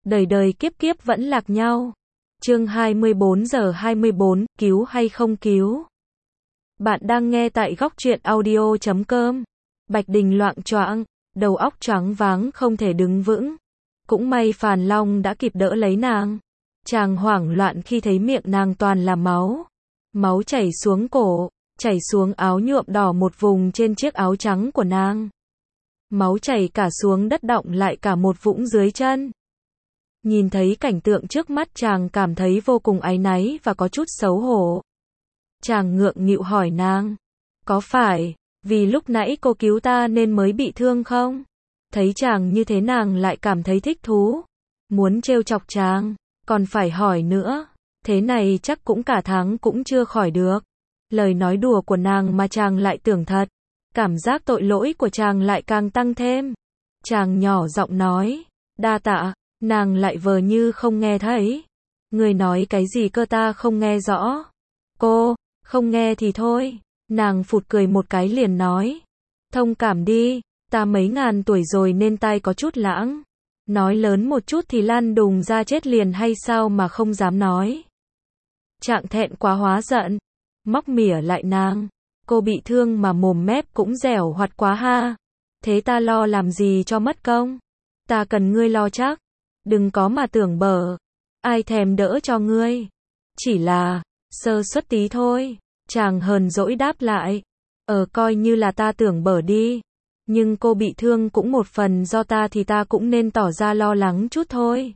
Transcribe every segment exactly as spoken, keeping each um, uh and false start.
đời đời kiếp kiếp vẫn lạc nhau. Chương hai mươi bốn giờ hai mươi bốn, cứu hay không cứu? Bạn đang nghe tại góc truyện audio chấm com. Bạch Đình loạng choạng, đầu óc choáng váng không thể đứng vững. Cũng may Phàn Long đã kịp đỡ lấy nàng. Chàng hoảng loạn khi thấy miệng nàng toàn là máu. Máu chảy xuống cổ, chảy xuống áo nhuộm đỏ một vùng trên chiếc áo trắng của nàng. Máu chảy cả xuống đất, đọng lại cả một vũng dưới chân. Nhìn thấy cảnh tượng trước mắt, chàng cảm thấy vô cùng áy náy và có chút xấu hổ. Chàng ngượng nghịu hỏi nàng, có phải vì lúc nãy cô cứu ta nên mới bị thương không? Thấy chàng như thế, nàng lại cảm thấy thích thú, muốn trêu chọc chàng, còn phải hỏi nữa, thế này chắc cũng cả tháng cũng chưa khỏi được. Lời nói đùa của nàng mà chàng lại tưởng thật, cảm giác tội lỗi của chàng lại càng tăng thêm. Chàng nhỏ giọng nói, đa tạ. Nàng lại vờ như không nghe thấy. Người nói cái gì cơ, ta không nghe rõ. Cô, không nghe thì thôi. Nàng phụt cười một cái liền nói, thông cảm đi, ta mấy ngàn tuổi rồi nên tai có chút lãng. Nói lớn một chút thì lăn đùng ra chết liền hay sao mà không dám nói. Trạng thẹn quá hóa giận, móc mỉa lại nàng, cô bị thương mà mồm mép cũng dẻo hoạt quá ha. Thế ta lo làm gì cho mất công? Ta cần ngươi lo chắc. Đừng có mà tưởng bở, ai thèm đỡ cho ngươi. Chỉ là sơ suất tí thôi. Chàng hờn dỗi đáp lại, ờ coi như là ta tưởng bở đi. Nhưng cô bị thương cũng một phần do ta thì ta cũng nên tỏ ra lo lắng chút thôi.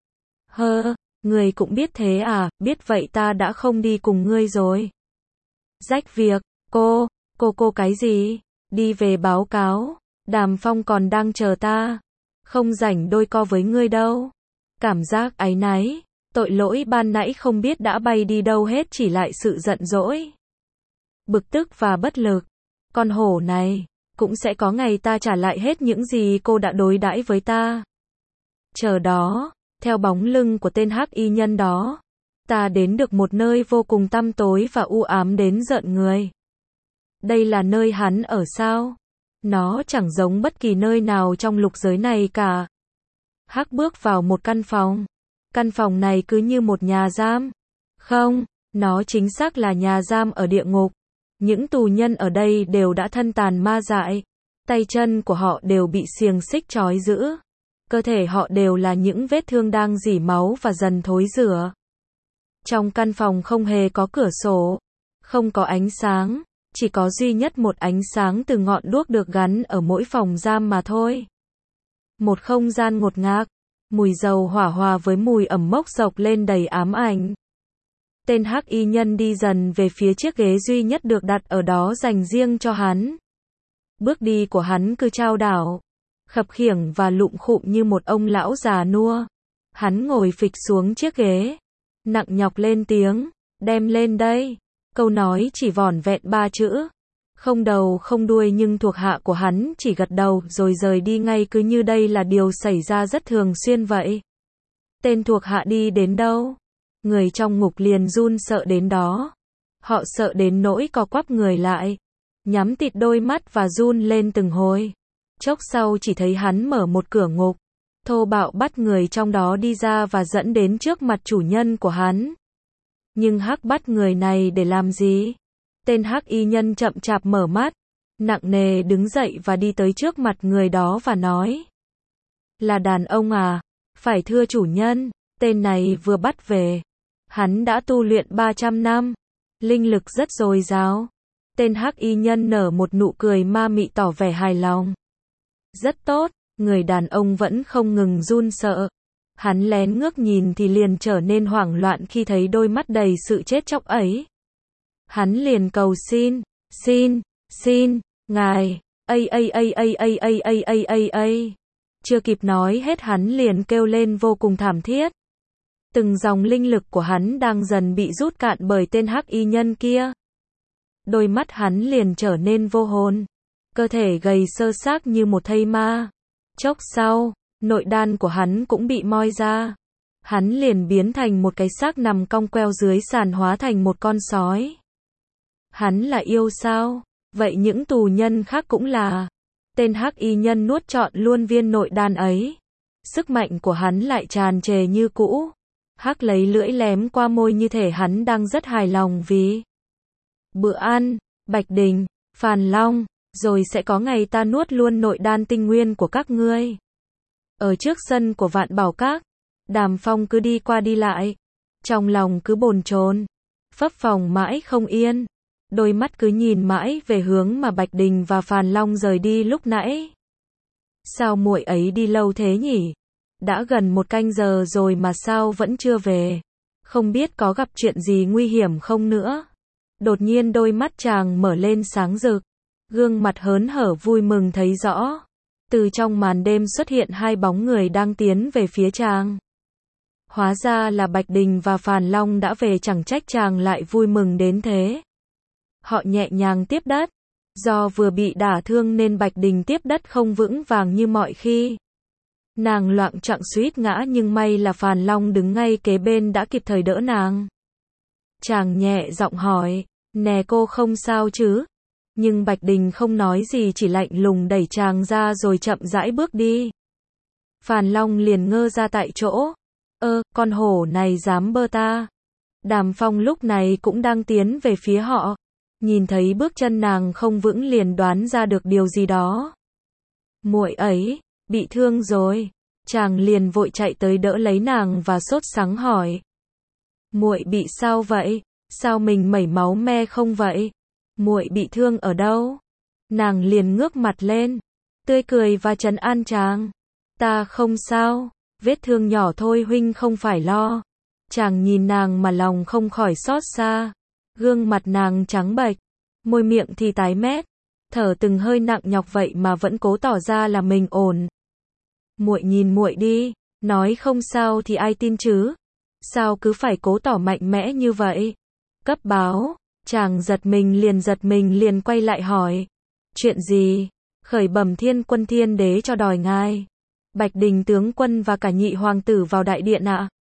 Hơ, ngươi cũng biết thế à? Biết vậy ta đã không đi cùng ngươi rồi. Rách việc, cô, cô cô cái gì? Đi về báo cáo, Đàm Phong còn đang chờ ta. Không rảnh đôi co với ngươi đâu. Cảm giác áy náy, tội lỗi ban nãy không biết đã bay đi đâu hết, chỉ lại sự giận dỗi, bực tức và bất lực. Con hổ này, cũng sẽ có ngày ta trả lại hết những gì cô đã đối đãi với ta. Chờ đó, theo bóng lưng của tên hắc y nhân đó, ta đến được một nơi vô cùng tăm tối và u ám đến rợn người. Đây là nơi hắn ở sao? Nó chẳng giống bất kỳ nơi nào trong lục giới này cả. Hắc bước vào một căn phòng. Căn phòng này cứ như một nhà giam. Không, nó chính xác là nhà giam ở địa ngục. Những tù nhân ở đây đều đã thân tàn ma dại. Tay chân của họ đều bị xiềng xích trói giữ. Cơ thể họ đều là những vết thương đang rỉ máu và dần thối rữa. Trong căn phòng không hề có cửa sổ, không có ánh sáng. Chỉ có duy nhất một ánh sáng từ ngọn đuốc được gắn ở mỗi phòng giam mà thôi. Một không gian ngột ngạt, mùi dầu hỏa hòa với mùi ẩm mốc dọc lên đầy ám ảnh. Tên hắc y nhân đi dần về phía chiếc ghế duy nhất được đặt ở đó dành riêng cho hắn. Bước đi của hắn cứ chao đảo, khập khiễng và lụm khụm như một ông lão già nua. Hắn ngồi phịch xuống chiếc ghế, nặng nhọc lên tiếng, đem lên đây. Câu nói chỉ vỏn vẹn ba chữ, không đầu không đuôi, nhưng thuộc hạ của hắn chỉ gật đầu rồi rời đi ngay, cứ như đây là điều xảy ra rất thường xuyên vậy. Tên thuộc hạ đi đến đâu, người trong ngục liền run sợ đến đó. Họ sợ đến nỗi co quắp người lại, nhắm tịt đôi mắt và run lên từng hồi. Chốc sau chỉ thấy hắn mở một cửa ngục, thô bạo bắt người trong đó đi ra và dẫn đến trước mặt chủ nhân của hắn. Nhưng hắc bắt người này để làm gì? Tên hắc y nhân chậm chạp mở mắt, nặng nề đứng dậy và đi tới trước mặt người đó và nói, là đàn ông à? Phải thưa chủ nhân, tên này vừa bắt về. Hắn đã tu luyện ba trăm năm, linh lực rất dồi dào. Tên hắc y nhân nở một nụ cười ma mị tỏ vẻ hài lòng. Rất tốt. Người đàn ông vẫn không ngừng run sợ. Hắn lén ngước nhìn thì liền trở nên hoảng loạn khi thấy đôi mắt đầy sự chết chóc ấy. Hắn liền cầu xin, xin, xin, ngài, ây ây ây ây ây ây ây ây ây ây. Chưa kịp nói hết hắn liền kêu lên vô cùng thảm thiết. Từng dòng linh lực của hắn đang dần bị rút cạn bởi tên hắc y nhân kia. Đôi mắt hắn liền trở nên vô hồn, cơ thể gầy xơ xác như một thây ma. Chốc sau, nội đan của hắn cũng bị moi ra. Hắn liền biến thành một cái xác nằm cong queo dưới sàn, hóa thành một con sói. Hắn là yêu sao? Vậy những tù nhân khác cũng là. Tên hắc y nhân nuốt trọn luôn viên nội đan ấy. sức mạnh của hắn lại tràn trề như cũ. Hắc lấy lưỡi lém qua môi như thể hắn đang rất hài lòng vì bữa ăn. Bạch Đình, Phàn Long, rồi sẽ có ngày ta nuốt luôn nội đan tinh nguyên của các ngươi. Ở trước sân của Vạn Bảo Các, Đàm Phong cứ đi qua đi lại, trong lòng cứ bồn chồn, phấp phồng mãi không yên, đôi mắt cứ nhìn mãi về hướng mà Bạch Đình và Phàn Long rời đi lúc nãy. Sao muội ấy đi lâu thế nhỉ? Đã gần một canh giờ rồi mà sao vẫn chưa về? Không biết có gặp chuyện gì nguy hiểm không nữa? Đột nhiên đôi mắt chàng mở lên sáng rực, gương mặt hớn hở vui mừng thấy rõ. Từ trong màn đêm xuất hiện hai bóng người đang tiến về phía chàng. Hóa ra là Bạch Đình và Phàn Long đã về, chẳng trách chàng lại vui mừng đến thế. Họ nhẹ nhàng tiếp đất. Do vừa bị đả thương nên Bạch Đình tiếp đất không vững vàng như mọi khi. Nàng loạng choạng suýt ngã, nhưng may là Phàn Long đứng ngay kế bên đã kịp thời đỡ nàng. Chàng nhẹ giọng hỏi, nè cô không sao chứ? Nhưng Bạch Đình không nói gì, chỉ lạnh lùng đẩy chàng ra rồi chậm rãi bước đi. Phàn Long liền ngơ ra tại chỗ. Ơ, con hổ này dám bơ ta. Đàm Phong lúc này cũng đang tiến về phía họ. Nhìn thấy bước chân nàng không vững liền đoán ra được điều gì đó. Muội ấy, bị thương rồi. Chàng liền vội chạy tới đỡ lấy nàng và sốt sắng hỏi. Muội bị sao vậy? Sao mình mẩy máu me không vậy? Muội bị thương ở đâu? Nàng liền ngước mặt lên, tươi cười và trấn an chàng. Ta không sao, vết thương nhỏ thôi huynh không phải lo. Chàng nhìn nàng mà lòng không khỏi xót xa. Gương mặt nàng trắng bệch, môi miệng thì tái mét, thở từng hơi nặng nhọc vậy mà vẫn cố tỏ ra là mình ổn. Muội nhìn muội đi, nói không sao thì ai tin chứ? Sao cứ phải cố tỏ mạnh mẽ như vậy? Cấp báo. Chàng giật mình liền giật mình liền quay lại hỏi. Chuyện gì? Khởi bẩm Thiên Quân Thiên Đế cho đòi ngài. Bạch Đình tướng quân và cả nhị hoàng tử vào đại điện ạ. À?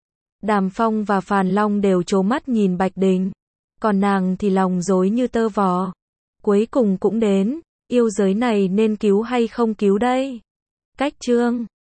Đàm Phong và Phàn Long đều trố mắt nhìn Bạch Đình. Còn nàng thì lòng rối như tơ vò. Cuối cùng cũng đến. Yêu giới này nên cứu hay không cứu đây? Cách chương